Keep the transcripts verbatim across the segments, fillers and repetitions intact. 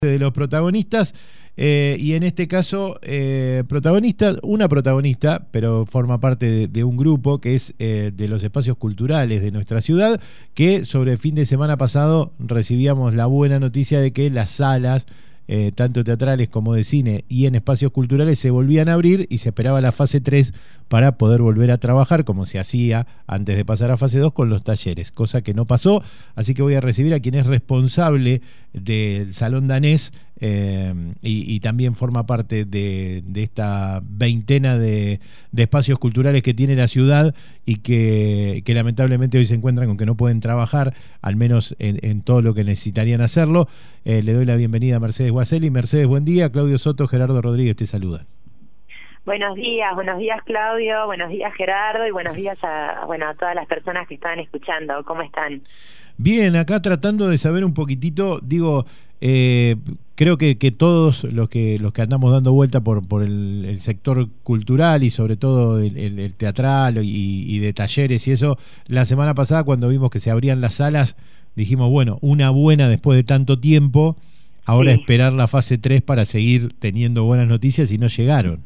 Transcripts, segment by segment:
de los protagonistas, eh, y en este caso, eh, protagonista, una protagonista, pero forma parte de, de un grupo que es eh, de los espacios culturales de nuestra ciudad, que sobre el fin de semana pasado recibíamos la buena noticia de que las salas, eh, tanto teatrales como de cine y en espacios culturales, se volvían a abrir y se esperaba la fase tres para poder volver a trabajar como se hacía antes de pasar a fase dos con los talleres, cosa que no pasó. Así que voy a recibir a quien es responsable del Salón Danés eh, y, y también forma parte de, de esta veintena de, de espacios culturales que tiene la ciudad y que, que lamentablemente hoy se encuentran con que no pueden trabajar, al menos en, en todo lo que necesitarían hacerlo. Eh, le doy la bienvenida a Mercedes Guaselli. Mercedes, buen día. Claudio Soto, Gerardo Rodríguez te saludan. Buenos días, buenos días Claudio, buenos días Gerardo y buenos días a, bueno, a todas las personas que están escuchando. ¿Cómo están? Bien, acá tratando de saber un poquitito, digo, eh, creo que, que todos los que los que andamos dando vuelta por, por el, el sector cultural y sobre todo el, el, el teatral y, y de talleres y eso, la semana pasada cuando vimos que se abrían las salas, dijimos, bueno, una buena después de tanto tiempo, ahora Sí. esperar la fase tres para seguir teniendo buenas noticias y no llegaron.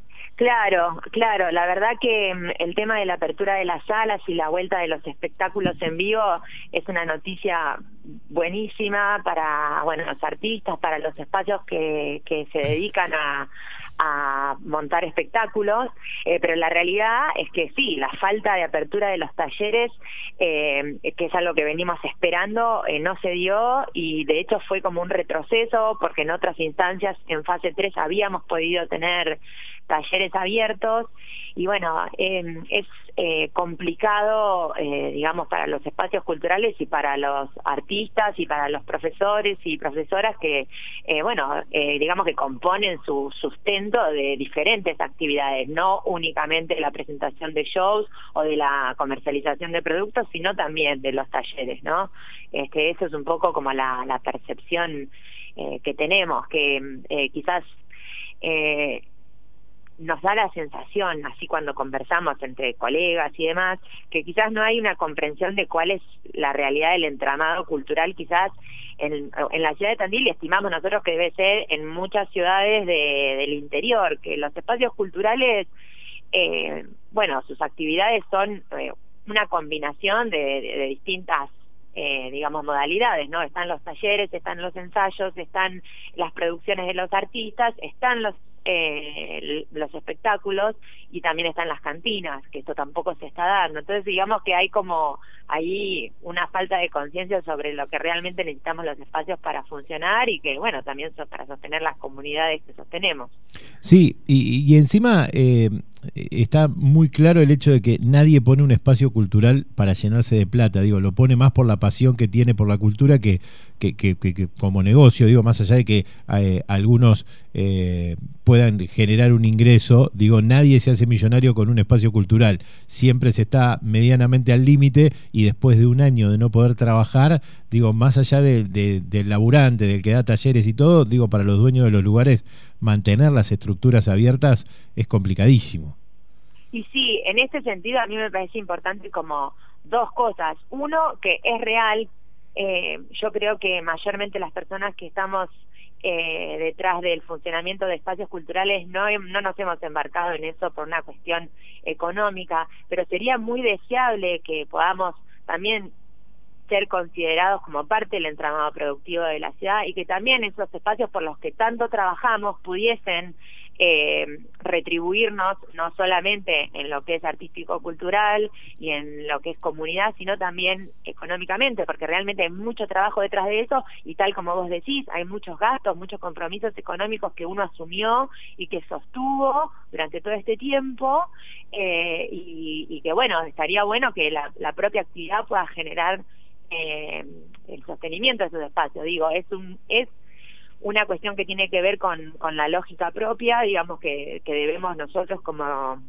Claro, claro, la verdad que el tema de la apertura de las salas y la vuelta de los espectáculos en vivo es una noticia buenísima para, bueno, los artistas, para los espacios que, que se dedican a, a montar espectáculos, eh, pero la realidad es que sí, la falta de apertura de los talleres, eh, que es algo que venimos esperando, eh, no se dio y de hecho fue como un retroceso porque en otras instancias en fase tres habíamos podido tener talleres abiertos y bueno, eh, es eh, complicado, eh, digamos, para los espacios culturales y para los artistas y para los profesores y profesoras que, eh, bueno, eh, digamos que componen su sustento de diferentes actividades, no únicamente la presentación de shows o de la comercialización de productos, sino también de los talleres, ¿no? Este, eso es un poco como la, la percepción eh, que tenemos, que eh, quizás eh, nos da la sensación, así cuando conversamos entre colegas y demás, que quizás no hay una comprensión de cuál es la realidad del entramado cultural, quizás en, en la ciudad de Tandil, y estimamos nosotros que debe ser en muchas ciudades de, del interior, que los espacios culturales, eh, bueno, sus actividades son eh, una combinación de, de, de distintas Eh, digamos, modalidades, ¿no? Están los talleres, están los ensayos, están las producciones de los artistas, están los eh, los espectáculos y también están las cantinas, que esto tampoco se está dando. Entonces, digamos que hay como ahí una falta de conciencia sobre lo que realmente necesitamos los espacios para funcionar y que, bueno, también son para sostener las comunidades que sostenemos. Sí, y, y encima eh, está muy claro el hecho de que nadie pone un espacio cultural para llenarse de plata, digo, lo pone más por la pasión que tiene por la cultura que, que, que, que, que como negocio, digo, más allá de que eh, algunos eh, puedan generar un ingreso, digo, nadie se hace millonario con un espacio cultural, siempre se está medianamente al límite y después de un año de no poder trabajar, digo, más allá de, de, del laburante, del que da talleres y todo, digo, para los dueños de los lugares, mantener las estructuras abiertas es complicadísimo. Y sí, en este sentido a mí me parece importante como dos cosas. Uno, que es real, eh, yo creo que mayormente las personas que estamos eh, detrás del funcionamiento de espacios culturales no, no nos hemos embarcado en eso por una cuestión económica, pero sería muy deseable que podamos también ser considerados como parte del entramado productivo de la ciudad y que también esos espacios por los que tanto trabajamos pudiesen eh, retribuirnos no solamente en lo que es artístico-cultural y en lo que es comunidad, sino también económicamente, porque realmente hay mucho trabajo detrás de eso y tal como vos decís, hay muchos gastos, muchos compromisos económicos que uno asumió y que sostuvo durante todo este tiempo eh, y, y que bueno, estaría bueno que la, la propia actividad pueda generar Eh, el sostenimiento de esos espacios. Digo, es un es una cuestión que tiene que ver con, con la lógica propia, digamos, que, que debemos nosotros como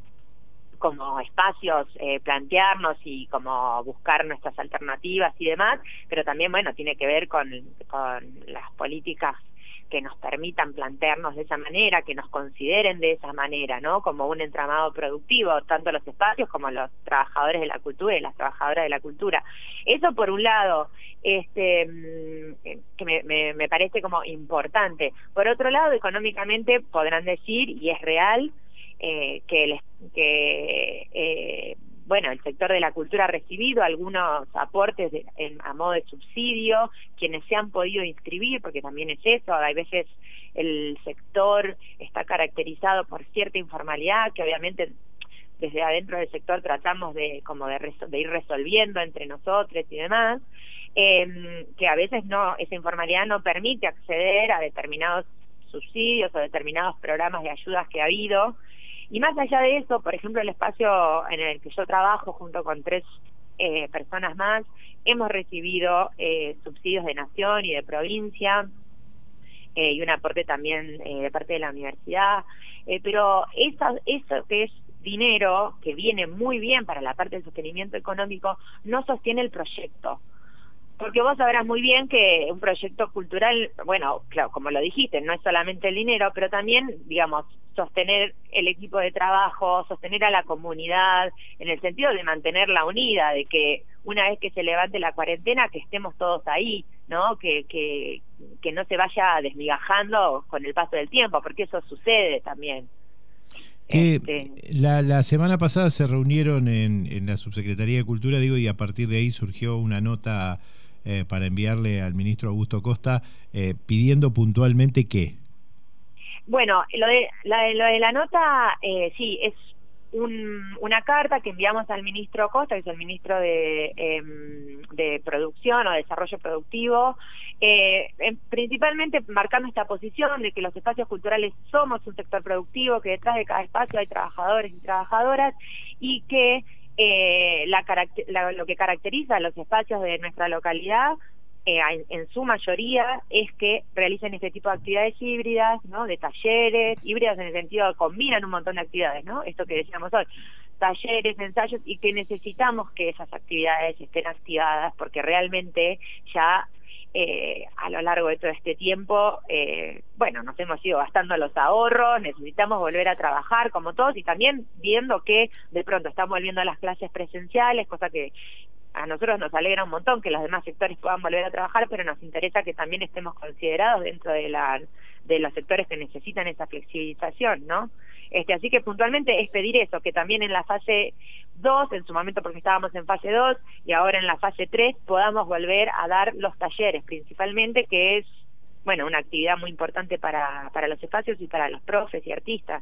como espacios eh, plantearnos y como buscar nuestras alternativas y demás, pero también, bueno, tiene que ver con, con las políticas que nos permitan plantearnos de esa manera, que nos consideren de esa manera, ¿no? Como un entramado productivo, tanto los espacios como los trabajadores de la cultura y las trabajadoras de la cultura. Eso por un lado, este que me, me, me parece como importante. Por otro lado, económicamente podrán decir, y es real, eh, que, les, que eh, bueno, el sector de la cultura ha recibido algunos aportes de, en, a modo de subsidio, quienes se han podido inscribir, porque también es eso, hay veces el sector está caracterizado por cierta informalidad, que obviamente desde adentro del sector tratamos de como de, resol de ir resolviendo entre nosotros y demás, eh, que a veces no, esa informalidad no permite acceder a determinados subsidios o determinados programas de ayudas que ha habido. Y más allá de eso, por ejemplo, el espacio en el que yo trabajo junto con tres eh, personas más, hemos recibido eh, subsidios de nación y de provincia, eh, y un aporte también eh, de parte de la universidad, eh, pero eso, eso que es dinero, que viene muy bien para la parte del sostenimiento económico, no sostiene el proyecto. Porque vos sabrás muy bien que un proyecto cultural, bueno, claro, como lo dijiste, no es solamente el dinero, pero también, digamos, sostener el equipo de trabajo, sostener a la comunidad, en el sentido de mantenerla unida, de que una vez que se levante la cuarentena, que estemos todos ahí, ¿no? Que, que, que no se vaya desmigajando con el paso del tiempo, porque eso sucede también. Que este... la, la semana pasada se reunieron en, en la Subsecretaría de Cultura, digo, y a partir de ahí surgió una nota eh, para enviarle al ministro Augusto Costa eh, pidiendo puntualmente qué. Bueno, lo de la, lo de la nota, eh, sí, es un, una carta que enviamos al ministro Costa, que es el ministro de, eh, de Producción o Desarrollo Productivo, eh, principalmente marcando esta posición de que los espacios culturales somos un sector productivo, que detrás de cada espacio hay trabajadores y trabajadoras, y que eh, la, la, lo que caracteriza a los espacios de nuestra localidad, Eh, en, en su mayoría, es que realicen este tipo de actividades híbridas, ¿no? De talleres, híbridas en el sentido de que combinan un montón de actividades, ¿no? Esto que decíamos hoy, talleres, ensayos, y que necesitamos que esas actividades estén activadas, porque realmente ya eh, a lo largo de todo este tiempo, eh, bueno, nos hemos ido gastando los ahorros, necesitamos volver a trabajar como todos, y también viendo que de pronto están volviendo a las clases presenciales, cosa que a nosotros nos alegra un montón que los demás sectores puedan volver a trabajar, pero nos interesa que también estemos considerados dentro de la de los sectores que necesitan esa flexibilización, ¿no? Este, así que puntualmente es pedir eso, que también en la fase dos, en su momento porque estábamos en fase dos, y ahora en la fase tres, podamos volver a dar los talleres, principalmente, que es, bueno, una actividad muy importante para, para los espacios y para los profes y artistas.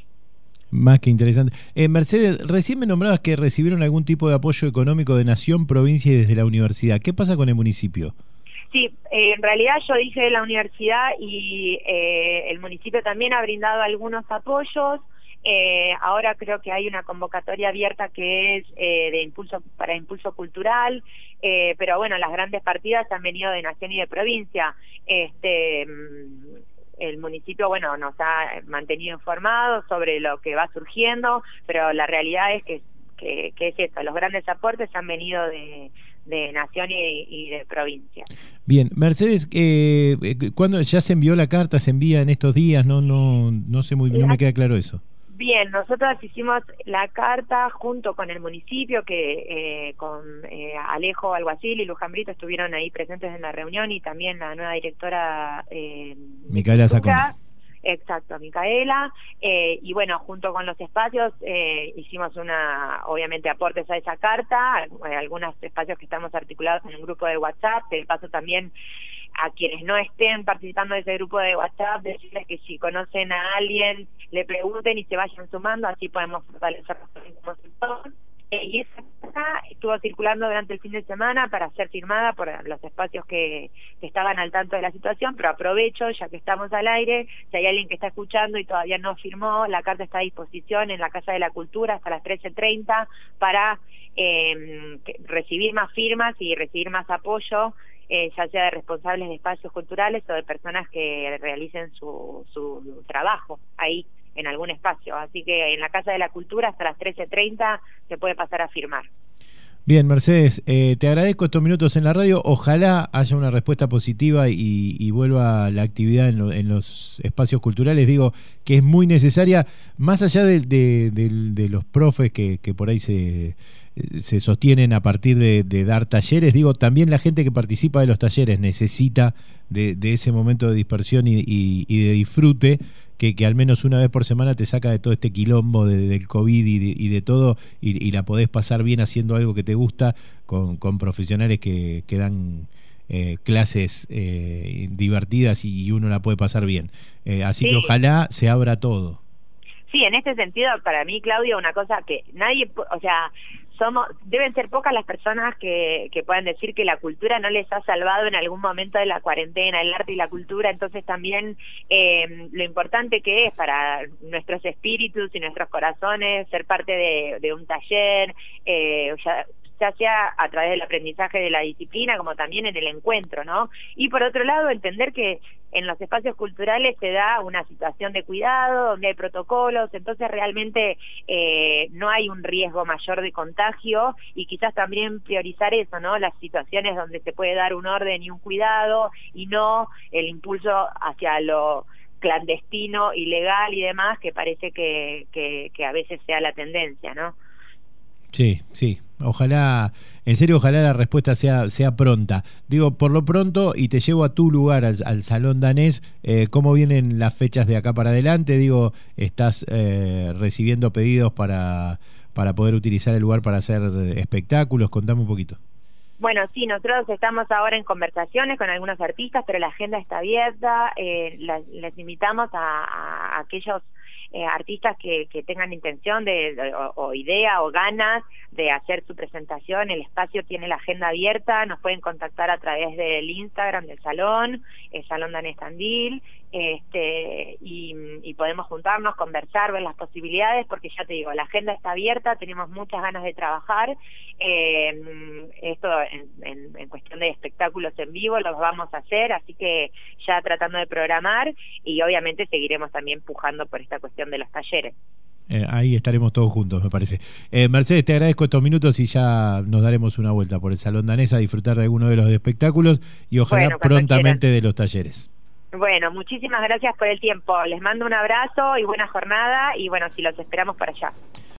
Más que interesante. Eh, Mercedes, recién me nombrabas que recibieron algún tipo de apoyo económico de nación, provincia y desde la universidad. ¿Qué pasa con el municipio? Sí, eh, en realidad yo dije de la universidad y eh, el municipio también ha brindado algunos apoyos. Eh, ahora creo que hay una convocatoria abierta que es eh, de impulso para impulso cultural, eh, pero bueno, las grandes partidas han venido de nación y de provincia. Este El municipio, bueno, nos ha mantenido informados sobre lo que va surgiendo, pero la realidad es que, que, que es esto, los grandes aportes han venido de, de nación y, y de provincia. Bien, Mercedes, eh, ¿cuándo ya se envió la carta? ¿Se envía en estos días? No, no, no sé muy, no me queda claro eso. Bien, nosotros hicimos la carta junto con el municipio, que eh, con eh, Alejo Alguacil y Luján Brito estuvieron ahí presentes en la reunión, y también la nueva directora eh, Micaela Sacona. Exacto, Micaela, eh, y bueno, junto con los espacios eh, hicimos una, obviamente, aportes a esa carta, eh, algunos espacios que estamos articulados en un grupo de WhatsApp, de paso también a quienes no estén participando de ese grupo de WhatsApp, decirles que si conocen a alguien, le pregunten y se vayan sumando, así podemos fortalecer como sector. Eh, y esa carta estuvo circulando durante el fin de semana para ser firmada por los espacios que, que estaban al tanto de la situación, pero aprovecho, ya que estamos al aire, si hay alguien que está escuchando y todavía no firmó, la carta está a disposición en la Casa de la Cultura hasta las trece treinta para eh, recibir más firmas y recibir más apoyo, eh, ya sea de responsables de espacios culturales o de personas que realicen su, su trabajo ahí en algún espacio. Así que en la Casa de la Cultura hasta las trece treinta se puede pasar a firmar. Bien, Mercedes, eh, te agradezco estos minutos en la radio. Ojalá haya una respuesta positiva y, y vuelva la actividad en, lo, en los espacios culturales. Digo que es muy necesaria, más allá de, de, de, de los profes que, que por ahí se, se sostienen a partir de, de dar talleres. Digo, también la gente que participa de los talleres necesita de, de ese momento de dispersión y, y, y de disfrute. Que, que al menos una vez por semana te saca de todo este quilombo de, del COVID y de, y de todo, y, y la podés pasar bien haciendo algo que te gusta con, con profesionales que, que dan eh, clases eh, divertidas y, y uno la puede pasar bien. Eh, así sí. que ojalá se abra todo. Sí, en este sentido, para mí, Claudio, una cosa que nadie, o sea, somos, deben ser pocas las personas que, que puedan decir que la cultura no les ha salvado en algún momento de la cuarentena, el arte y la cultura. Entonces también eh, lo importante que es para nuestros espíritus y nuestros corazones ser parte de, de un taller, eh, ya, ya sea a través del aprendizaje de la disciplina como también en el encuentro, ¿no? Y por otro lado, entender que en los espacios culturales se da una situación de cuidado, donde hay protocolos, entonces realmente eh, no hay un riesgo mayor de contagio, y quizás también priorizar eso, ¿no? Las situaciones donde se puede dar un orden y un cuidado, y no el impulso hacia lo clandestino, ilegal y demás, que parece que, que, que a veces sea la tendencia, ¿no? Sí, sí. Ojalá, en serio, ojalá la respuesta sea, sea pronta. Digo, por lo pronto, y te llevo a tu lugar, al, al Salón Danés, eh, ¿cómo vienen las fechas de acá para adelante? Digo, ¿estás eh, recibiendo pedidos para, para poder utilizar el lugar para hacer espectáculos? Contame un poquito. Bueno, sí, nosotros estamos ahora en conversaciones con algunos artistas, pero la agenda está abierta. Eh, la, les invitamos a, a aquellos eh, artistas que, que tengan intención de, de o, o idea o ganas de hacer su presentación. El espacio tiene la agenda abierta, nos pueden contactar a través del Instagram del salón, el Salón Danés Tandil, este, y, y podemos juntarnos, conversar, ver las posibilidades, porque ya te digo, la agenda está abierta, tenemos muchas ganas de trabajar. Eh, esto en, en, en cuestión de espectáculos en vivo los vamos a hacer, así que ya tratando de programar, y obviamente seguiremos también pujando por esta cuestión de los talleres. Eh, ahí estaremos todos juntos, me parece. Eh, Mercedes, te agradezco estos minutos y ya nos daremos una vuelta por el Salón Danés a disfrutar de alguno de los espectáculos y ojalá bueno, prontamente quieran. De los talleres. Bueno, muchísimas gracias por el tiempo. Les mando un abrazo y buena jornada, y bueno, si los esperamos para allá.